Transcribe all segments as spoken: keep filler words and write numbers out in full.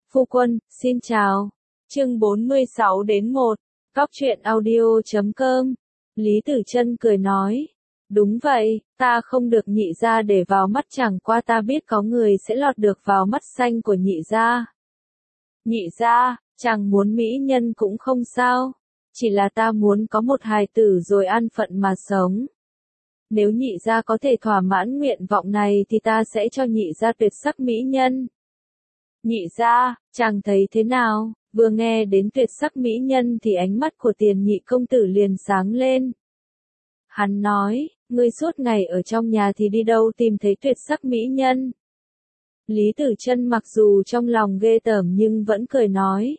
Phu quân, xin chào. Chương bốn mươi sáu đến một. Cóc truyện audio chấm com. Lý Tử Chân cười nói. Đúng vậy, ta không được nhị gia để vào mắt, chẳng qua ta biết có người sẽ lọt được vào mắt xanh của nhị gia. Nhị gia, chẳng muốn mỹ nhân cũng không sao. Chỉ là ta muốn có một hài tử rồi an phận mà sống. Nếu nhị gia có thể thỏa mãn nguyện vọng này thì ta sẽ cho nhị gia tuyệt sắc mỹ nhân. Nhị gia, chàng thấy thế nào? Vừa nghe đến tuyệt sắc mỹ nhân thì ánh mắt của Tiền Nhị công tử liền sáng lên. Hắn nói, ngươi suốt ngày ở trong nhà thì đi đâu tìm thấy tuyệt sắc mỹ nhân? Lý Tử Chân mặc dù trong lòng ghê tởm nhưng vẫn cười nói.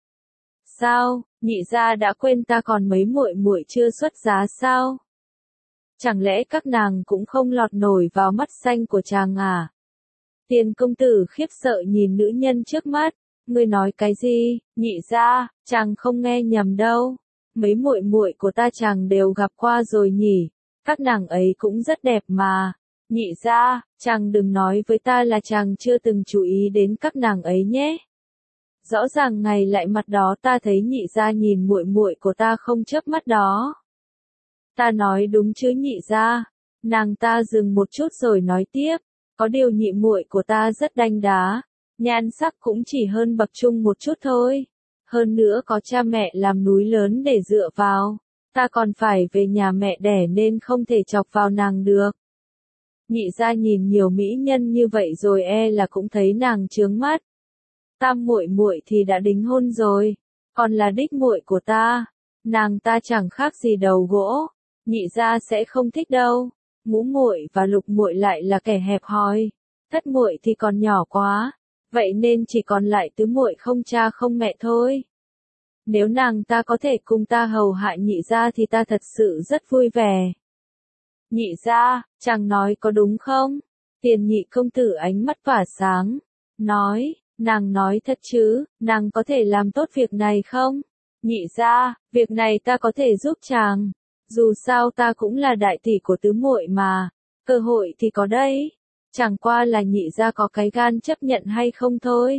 Sao, nhị gia đã quên ta còn mấy muội muội chưa xuất giá sao? Chẳng lẽ các nàng cũng không lọt nổi vào mắt xanh của chàng à? Tiền công tử khiếp sợ nhìn nữ nhân trước mắt. Ngươi nói cái gì? Nhị gia, chàng không nghe nhầm đâu. Mấy muội muội của ta chàng đều gặp qua rồi nhỉ? Các nàng ấy cũng rất đẹp mà. Nhị gia, chàng đừng nói với ta là chàng chưa từng chú ý đến các nàng ấy nhé. Rõ ràng ngày lại mặt đó ta thấy nhị gia nhìn muội muội của ta không chớp mắt đó. Ta nói đúng chứ nhị gia? Nàng ta dừng một chút rồi nói tiếp. Có điều nhị muội của ta rất đanh đá. Nhan sắc cũng chỉ hơn bậc trung một chút thôi. Hơn nữa có cha mẹ làm núi lớn để dựa vào. Ta còn phải về nhà mẹ đẻ nên không thể chọc vào nàng được. Nhị gia nhìn nhiều mỹ nhân như vậy rồi e là cũng thấy nàng chướng mắt. Tam muội muội thì đã đính hôn rồi, còn là đích muội của ta. Nàng ta chẳng khác gì đầu gỗ. Nhị gia sẽ không thích đâu. Ngũ muội và lục muội lại là kẻ hẹp hòi. Thất muội thì còn nhỏ quá. Vậy nên chỉ còn lại tứ muội không cha không mẹ thôi. Nếu nàng ta có thể cùng ta hầu hạ nhị gia thì ta thật sự rất vui vẻ. Nhị gia, chàng nói có đúng không? Tiền Nhị công tử ánh mắt tỏa sáng. Nói, nàng nói thật chứ, nàng có thể làm tốt việc này không? Nhị gia, việc này ta có thể giúp chàng. Dù sao ta cũng là đại tỷ của tứ muội mà. Cơ hội thì có đấy. Chẳng qua là nhị gia có cái gan chấp nhận hay không thôi.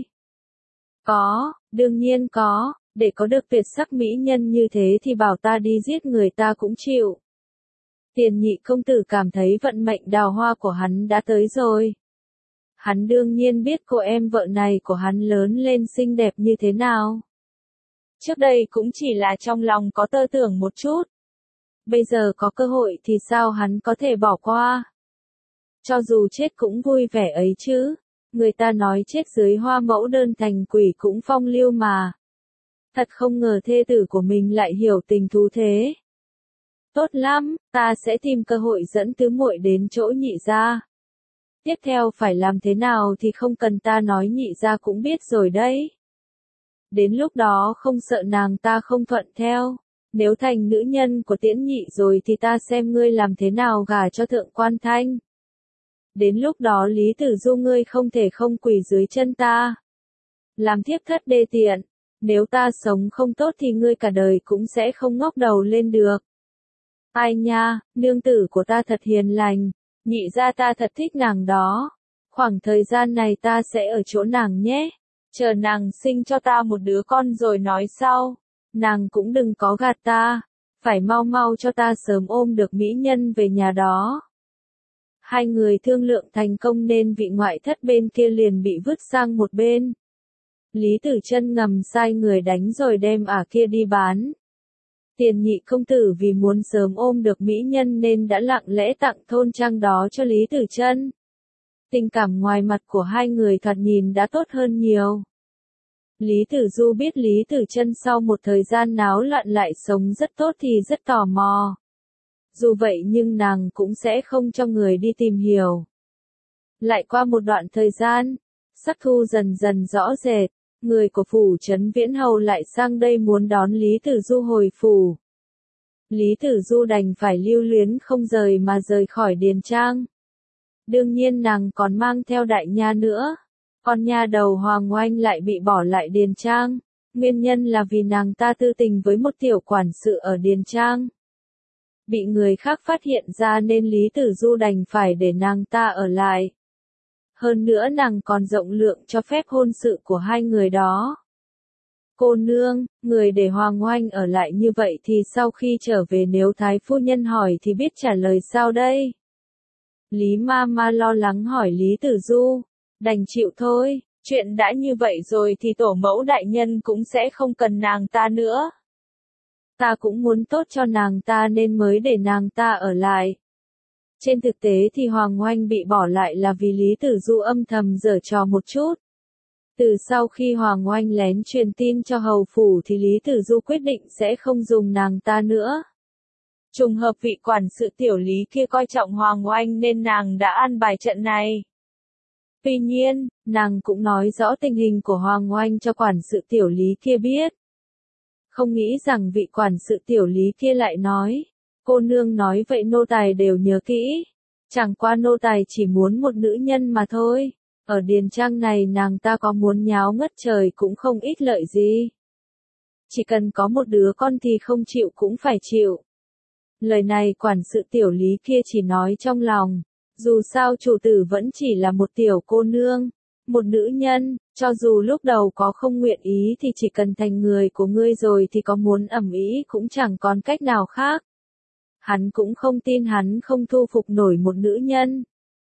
Có, đương nhiên có, để có được tuyệt sắc mỹ nhân như thế thì bảo ta đi giết người ta cũng chịu. Tiền Nhị công tử cảm thấy vận mệnh đào hoa của hắn đã tới rồi. Hắn đương nhiên biết cô em vợ này của hắn lớn lên xinh đẹp như thế nào. Trước đây cũng chỉ là trong lòng có tơ tưởng một chút. Bây giờ có cơ hội thì sao hắn có thể bỏ qua? Cho dù chết cũng vui vẻ ấy chứ. Người ta nói chết dưới hoa mẫu đơn thành quỷ cũng phong lưu mà. Thật không ngờ thê tử của mình lại hiểu tình thú thế. Tốt lắm, ta sẽ tìm cơ hội dẫn tứ muội đến chỗ nhị gia. Tiếp theo phải làm thế nào thì không cần ta nói nhị gia cũng biết rồi đấy. Đến lúc đó không sợ nàng ta không thuận theo. Nếu thành nữ nhân của Tiễn Nhị rồi thì ta xem ngươi làm thế nào gả cho thượng quan Thanh. Đến lúc đó Lý Tử Du ngươi không thể không quỳ dưới chân ta. Làm thiếp thất đê tiện. Nếu ta sống không tốt thì ngươi cả đời cũng sẽ không ngóc đầu lên được. Ai nha, nương tử của ta thật hiền lành. Nhị gia ta thật thích nàng đó. Khoảng thời gian này ta sẽ ở chỗ nàng nhé. Chờ nàng sinh cho ta một đứa con rồi nói sau. Nàng cũng đừng có gạt ta. Phải mau mau cho ta sớm ôm được mỹ nhân về nhà đó. Hai người thương lượng thành công nên vị ngoại thất bên kia liền bị vứt sang một bên. Lý Tử Chân ngầm sai người đánh rồi đem ả kia đi bán. Tiền Nhị công tử vì muốn sớm ôm được mỹ nhân nên đã lặng lẽ tặng thôn trang đó cho Lý Tử Chân. Tình cảm ngoài mặt của hai người thoạt nhìn đã tốt hơn nhiều. Lý Tử Du biết Lý Tử Chân sau một thời gian náo loạn lại sống rất tốt thì rất tò mò. Dù vậy nhưng nàng cũng sẽ không cho người đi tìm hiểu. Lại qua một đoạn thời gian, sắc thu dần dần rõ rệt, người của phủ trấn Viễn Hầu lại sang đây muốn đón Lý Tử Du hồi phủ. Lý Tử Du đành phải lưu luyến không rời mà rời khỏi điền trang. Đương nhiên nàng còn mang theo đại nha nữa. Con nha đầu Hoàng Oanh lại bị bỏ lại điền trang. Nguyên nhân là vì nàng ta tư tình với một tiểu quản sự ở điền trang. Bị người khác phát hiện ra nên Lý Tử Du đành phải để nàng ta ở lại. Hơn nữa nàng còn rộng lượng cho phép hôn sự của hai người đó. Cô nương, người để Hoàng Oanh ở lại như vậy thì sau khi trở về nếu Thái phu nhân hỏi thì biết trả lời sao đây? Lý ma ma lo lắng hỏi Lý Tử Du, đành chịu thôi, chuyện đã như vậy rồi thì tổ mẫu đại nhân cũng sẽ không cần nàng ta nữa. Ta cũng muốn tốt cho nàng ta nên mới để nàng ta ở lại. Trên thực tế thì Hoàng Oanh bị bỏ lại là vì Lý Tử Du âm thầm giở trò một chút. Từ sau khi Hoàng Oanh lén truyền tin cho hầu phủ thì Lý Tử Du quyết định sẽ không dùng nàng ta nữa. Trùng hợp vị quản sự tiểu Lý kia coi trọng Hoàng Oanh nên nàng đã an bài trận này. Tuy nhiên, nàng cũng nói rõ tình hình của Hoàng Oanh cho quản sự tiểu Lý kia biết. Không nghĩ rằng vị quản sự tiểu Lý kia lại nói, cô nương nói vậy nô tài đều nhớ kỹ. Chẳng qua nô tài chỉ muốn một nữ nhân mà thôi. Ở điền trang này nàng ta có muốn nháo ngất trời cũng không ít lợi gì. Chỉ cần có một đứa con thì không chịu cũng phải chịu. Lời này quản sự tiểu Lý kia chỉ nói trong lòng. Dù sao chủ tử vẫn chỉ là một tiểu cô nương, một nữ nhân, cho dù lúc đầu có không nguyện ý thì chỉ cần thành người của ngươi rồi thì có muốn ẩm ý cũng chẳng còn cách nào khác. Hắn cũng không tin hắn không thu phục nổi một nữ nhân.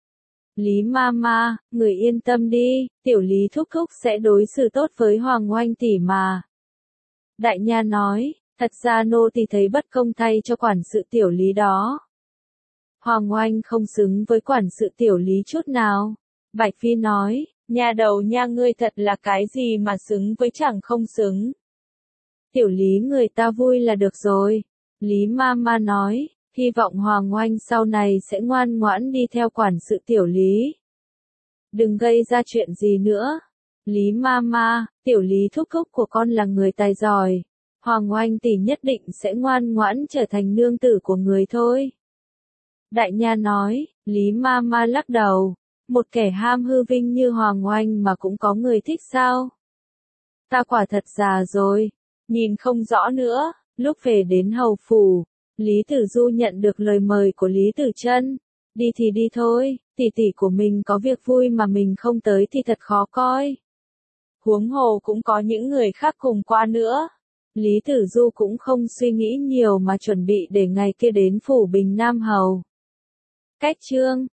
Lý ma ma, người yên tâm đi, tiểu Lý thúc thúc sẽ đối xử tốt với Hoàng Oanh tỷ mà. Đại nha nói, thật ra nô tỳ thấy bất công thay cho quản sự tiểu Lý đó. Hoàng Oanh không xứng với quản sự tiểu Lý chút nào. Bạch Phi nói, nhà đầu nha ngươi thật là cái gì mà xứng với chẳng không xứng. Tiểu Lý người ta vui là được rồi. Lý ma ma nói, hy vọng Hoàng Oanh sau này sẽ ngoan ngoãn đi theo quản sự tiểu Lý. Đừng gây ra chuyện gì nữa. Lý ma ma, tiểu Lý thúc thúc của con là người tài giỏi. Hoàng Oanh tỷ nhất định sẽ ngoan ngoãn trở thành nương tử của người thôi. Đại nha nói, Lý ma ma lắc đầu. Một kẻ ham hư vinh như Hoàng Oanh mà cũng có người thích sao? Ta quả thật già rồi. Nhìn không rõ nữa. Lúc về đến hầu phủ, Lý Tử Du nhận được lời mời của Lý Tử Trân. Đi thì đi thôi, tỷ tỷ của mình có việc vui mà mình không tới thì thật khó coi. Huống hồ cũng có những người khác cùng qua nữa. Lý Tử Du cũng không suy nghĩ nhiều mà chuẩn bị để ngày kia đến phủ Bình Nam Hầu. Cách chương